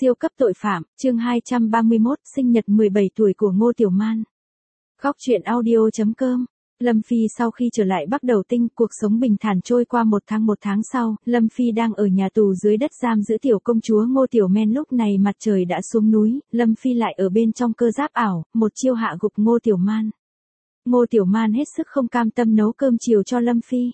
Siêu cấp tội phạm, chương 231, sinh nhật 17 tuổi của Ngô Tiểu Man. Góc truyện audio.com. Lâm Phi sau khi trở lại Bắc Đầu Tinh, cuộc sống bình thản trôi qua một tháng sau, Lâm Phi đang ở nhà tù dưới đất giam giữ tiểu công chúa Ngô Tiểu Man. Lúc này mặt trời đã xuống núi, Lâm Phi lại ở bên trong cơ giáp ảo, một chiêu hạ gục Ngô Tiểu Man. Ngô Tiểu Man hết sức không cam tâm nấu cơm chiều cho Lâm Phi.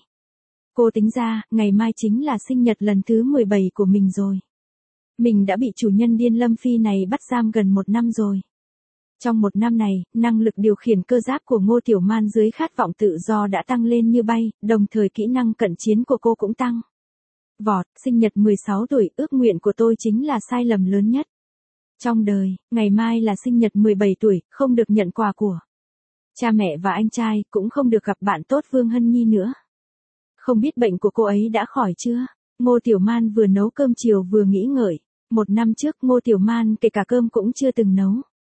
Cô tính ra, ngày mai chính là sinh nhật lần thứ 17 của mình rồi. Mình đã bị chủ nhân điên Lâm Phi này bắt giam gần 1 năm rồi. Trong 1 năm này, năng lực điều khiển cơ giáp của Ngô Tiểu Man dưới khát vọng tự do đã tăng lên như bay, đồng thời kỹ năng cận chiến của cô cũng tăng vọt. Sinh nhật 16 tuổi, ước nguyện của tôi chính là sai lầm lớn nhất trong đời. Ngày mai là sinh nhật 17 tuổi, không được nhận quà của cha mẹ và anh trai, cũng không được gặp bạn tốt Vương Hân Nhi nữa. Không biết bệnh của cô ấy đã khỏi chưa? Ngô Tiểu Man vừa nấu cơm chiều vừa nghĩ ngợi. 1 năm trước Ngô Tiểu Man kể cả cơm cũng chưa từng nấu.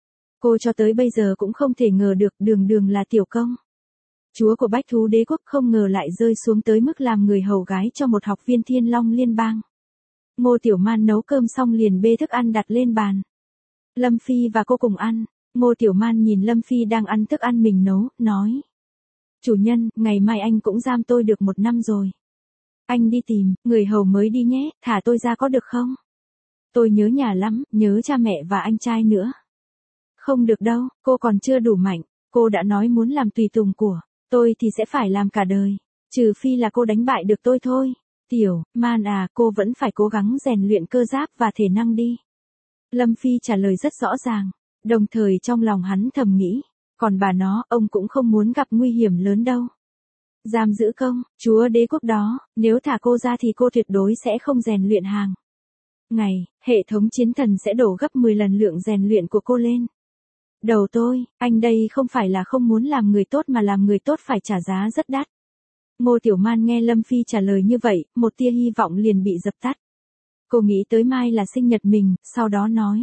Cô cho tới bây giờ cũng không thể ngờ được đường là tiểu công chúa của Bách Thú Đế Quốc không ngờ lại rơi xuống tới mức làm người hầu gái cho một học viên Thiên Long Liên bang. Ngô Tiểu Man nấu cơm xong liền bê thức ăn đặt lên bàn. Lâm Phi và cô cùng ăn. Ngô Tiểu Man nhìn Lâm Phi đang ăn thức ăn mình nấu, nói. Chủ nhân, ngày mai anh cũng giam tôi được 1 năm rồi. Anh đi tìm người hầu mới đi nhé, thả tôi ra có được không? Tôi nhớ nhà lắm, nhớ cha mẹ và anh trai nữa. Không được đâu, cô còn chưa đủ mạnh, cô đã nói muốn làm tùy tùng của tôi thì sẽ phải làm cả đời, trừ phi là cô đánh bại được tôi thôi. Tiểu Man à, cô vẫn phải cố gắng rèn luyện cơ giáp và thể năng đi. Lâm Phi trả lời rất rõ ràng, đồng thời trong lòng hắn thầm nghĩ, còn bà nó, ông cũng không muốn gặp nguy hiểm lớn đâu. Giam giữ công chúa đế quốc đó, nếu thả cô ra thì cô tuyệt đối sẽ không rèn luyện hàng ngày, hệ thống chiến thần sẽ đổ gấp 10 lần lượng rèn luyện của cô lên đầu tôi. Anh đây không phải là không muốn làm người tốt mà làm người tốt phải trả giá rất đắt. Ngô Tiểu Man nghe Lâm Phi trả lời như vậy, một tia hy vọng liền bị dập tắt. Cô nghĩ tới mai là sinh nhật mình, sau đó nói.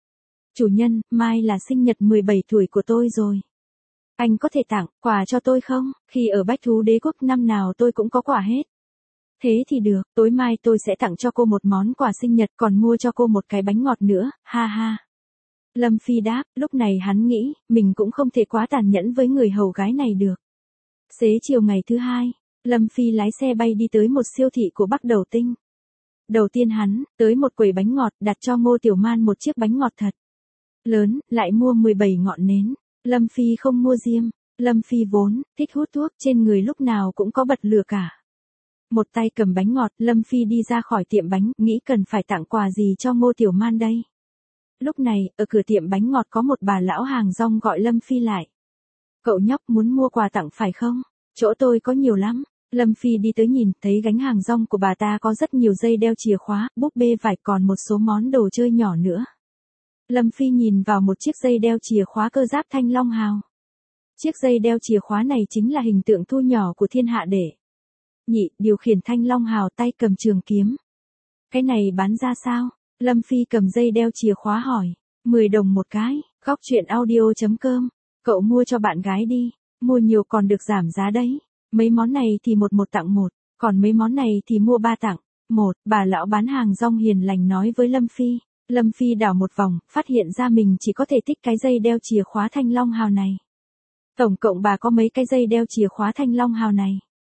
Chủ nhân, mai là sinh nhật 17 tuổi của tôi rồi. Anh có thể tặng quà cho tôi không? Khi ở Bách Thú Đế Quốc năm nào tôi cũng có quà hết. Thế thì được, tối mai tôi sẽ tặng cho cô một món quà sinh nhật, còn mua cho cô một cái bánh ngọt nữa, ha ha. Lâm Phi đáp, lúc này hắn nghĩ, mình cũng không thể quá tàn nhẫn với người hầu gái này được. Xế chiều ngày thứ 2, Lâm Phi lái xe bay đi tới một siêu thị của Bắc Đầu Tinh. Đầu tiên hắn, tới một quầy bánh ngọt, đặt cho Ngô Tiểu Man một chiếc bánh ngọt thật lớn, lại mua 17 ngọn nến. Lâm Phi không mua diêm. Lâm Phi vốn thích hút thuốc, trên người lúc nào cũng có bật lửa cả. Một tay cầm bánh ngọt, Lâm Phi đi ra khỏi tiệm bánh, nghĩ cần phải tặng quà gì cho Ngô Tiểu Man đây. Lúc này, ở cửa tiệm bánh ngọt có một bà lão hàng rong gọi Lâm Phi lại. Cậu nhóc muốn mua quà tặng phải không? Chỗ tôi có nhiều lắm. Lâm Phi đi tới nhìn, thấy gánh hàng rong của bà ta có rất nhiều dây đeo chìa khóa, búp bê vải, còn một số món đồ chơi nhỏ nữa. Lâm Phi nhìn vào một chiếc dây đeo chìa khóa cơ giáp Thanh Long Hào. Chiếc dây đeo chìa khóa này chính là hình tượng thu nhỏ của thiên hạ đệ nhị, điều khiển Thanh Long Hào, tay cầm trường kiếm. Cái này bán ra sao? Lâm Phi cầm dây đeo chìa khóa hỏi. 10 đồng một cái. Góc truyện audio.com. Cậu mua cho bạn gái đi. Mua nhiều còn được giảm giá đấy. Mấy món này thì một tặng một. Còn mấy món này thì mua 3 tặng một. Bà lão bán hàng rong hiền lành nói với Lâm Phi. Lâm Phi đảo một vòng, phát hiện ra mình chỉ có thể thích cái dây đeo chìa khóa Thanh Long Hào này. Tổng cộng bà có mấy cái dây đeo chìa khóa Thanh Long Hào này?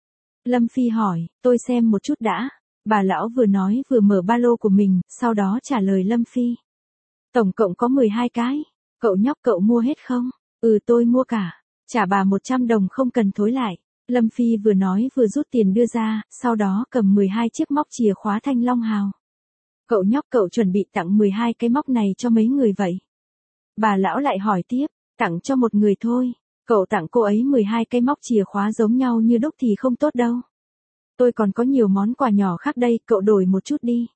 Lâm Phi hỏi, tôi xem một chút đã. Bà lão vừa nói vừa mở ba lô của mình, sau đó trả lời Lâm Phi. Tổng cộng có 12 cái. Cậu nhóc, cậu mua hết không? Ừ, tôi mua cả. Trả bà 100 đồng không cần thối lại. Lâm Phi vừa nói vừa rút tiền đưa ra, sau đó cầm 12 chiếc móc chìa khóa Thanh Long Hào. Cậu nhóc, cậu chuẩn bị tặng 12 cái móc này cho mấy người vậy? Bà lão lại hỏi tiếp, tặng cho một người thôi. Cậu tặng cô ấy 12 cái móc chìa khóa giống nhau như đúc thì không tốt đâu. Tôi còn có nhiều món quà nhỏ khác đây, cậu đổi một chút đi.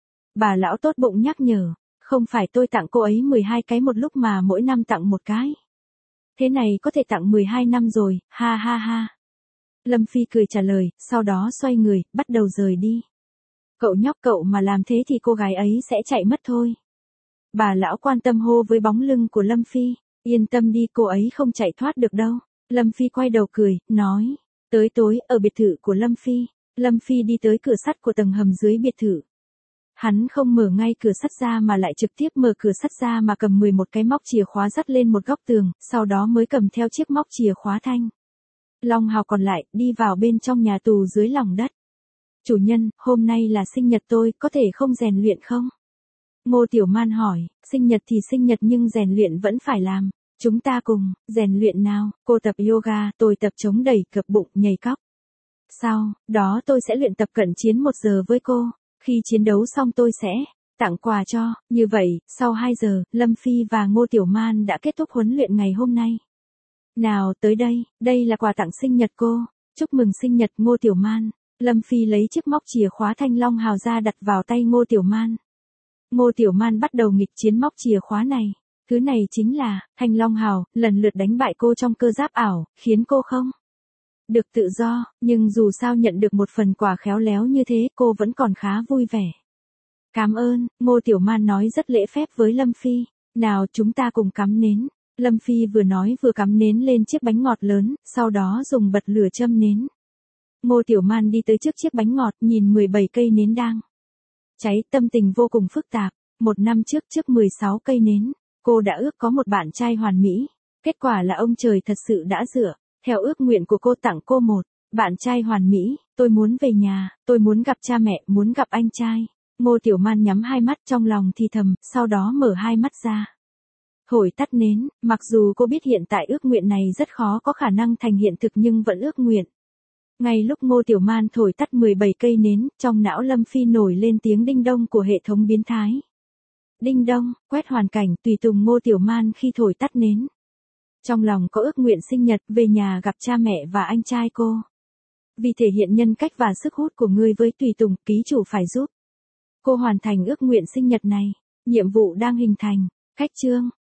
Bà lão tốt bụng nhắc nhở, không phải tôi tặng cô ấy 12 cái một lúc mà mỗi năm tặng một cái. Thế này có thể tặng 12 năm rồi, ha ha ha. Lâm Phi cười trả lời, sau đó xoay người, bắt đầu rời đi. Cậu nhóc, cậu mà làm thế thì cô gái ấy sẽ chạy mất thôi. Bà lão quan tâm hô với bóng lưng của Lâm Phi, yên tâm đi, cô ấy không chạy thoát được đâu. Lâm Phi quay đầu cười, nói, tới tối, ở biệt thự của Lâm Phi đi tới cửa sắt của tầng hầm dưới biệt thự. Hắn không mở ngay cửa sắt ra mà lại trực tiếp mở cửa sắt ra mà cầm 11 cái móc chìa khóa dắt lên một góc tường, sau đó mới cầm theo chiếc móc chìa khóa thanh long hào còn lại, đi vào bên trong nhà tù dưới lòng đất. Chủ nhân, hôm nay là sinh nhật tôi, có thể không rèn luyện không? Ngô Tiểu Man hỏi, sinh nhật thì sinh nhật nhưng rèn luyện vẫn phải làm. Chúng ta cùng, rèn luyện nào, cô tập yoga, tôi tập chống đẩy, cập bụng, nhảy cóc. Sau đó tôi sẽ luyện tập cận chiến 1 giờ với cô, khi chiến đấu xong tôi sẽ tặng quà cho, như vậy, sau 2 giờ, Lâm Phi và Ngô Tiểu Man đã kết thúc huấn luyện ngày hôm nay. Nào tới đây là quà tặng sinh nhật cô, chúc mừng sinh nhật Ngô Tiểu Man. Lâm Phi lấy chiếc móc chìa khóa thanh long hào ra đặt vào tay Ngô Tiểu Man. Ngô Tiểu Man bắt đầu nghịch chiến móc chìa khóa này. Thứ này chính là, thanh long hào, lần lượt đánh bại cô trong cơ giáp ảo, khiến cô không được tự do, nhưng dù sao nhận được một phần quà khéo léo như thế, cô vẫn còn khá vui vẻ. Cảm ơn, Ngô Tiểu Man nói rất lễ phép với Lâm Phi. Nào chúng ta cùng cắm nến. Lâm Phi vừa nói vừa cắm nến lên chiếc bánh ngọt lớn, sau đó dùng bật lửa châm nến. Ngô Tiểu Man đi tới trước chiếc bánh ngọt, nhìn 17 cây nến đang cháy, tâm tình vô cùng phức tạp. 1 năm trước 16 cây nến, cô đã ước có một bạn trai hoàn mỹ. Kết quả là ông trời thật sự đã dựa theo ước nguyện của cô tặng cô một bạn trai hoàn mỹ. Tôi muốn về nhà, tôi muốn gặp cha mẹ, muốn gặp anh trai. Ngô Tiểu Man nhắm hai mắt trong lòng thì thầm, sau đó mở hai mắt ra. Thổi tắt nến, mặc dù cô biết hiện tại ước nguyện này rất khó có khả năng thành hiện thực nhưng vẫn ước nguyện. Ngay lúc Ngô Tiểu Man thổi tắt 17 cây nến, trong não Lâm Phi nổi lên tiếng đinh đông của hệ thống biến thái. Đinh đông, quét hoàn cảnh, tùy tùng Ngô Tiểu Man khi thổi tắt nến. Trong lòng có ước nguyện sinh nhật, về nhà gặp cha mẹ và anh trai cô. Vì thể hiện nhân cách và sức hút của ngươi với tùy tùng, ký chủ phải giúp cô hoàn thành ước nguyện sinh nhật này. Nhiệm vụ đang hình thành. Khách chương,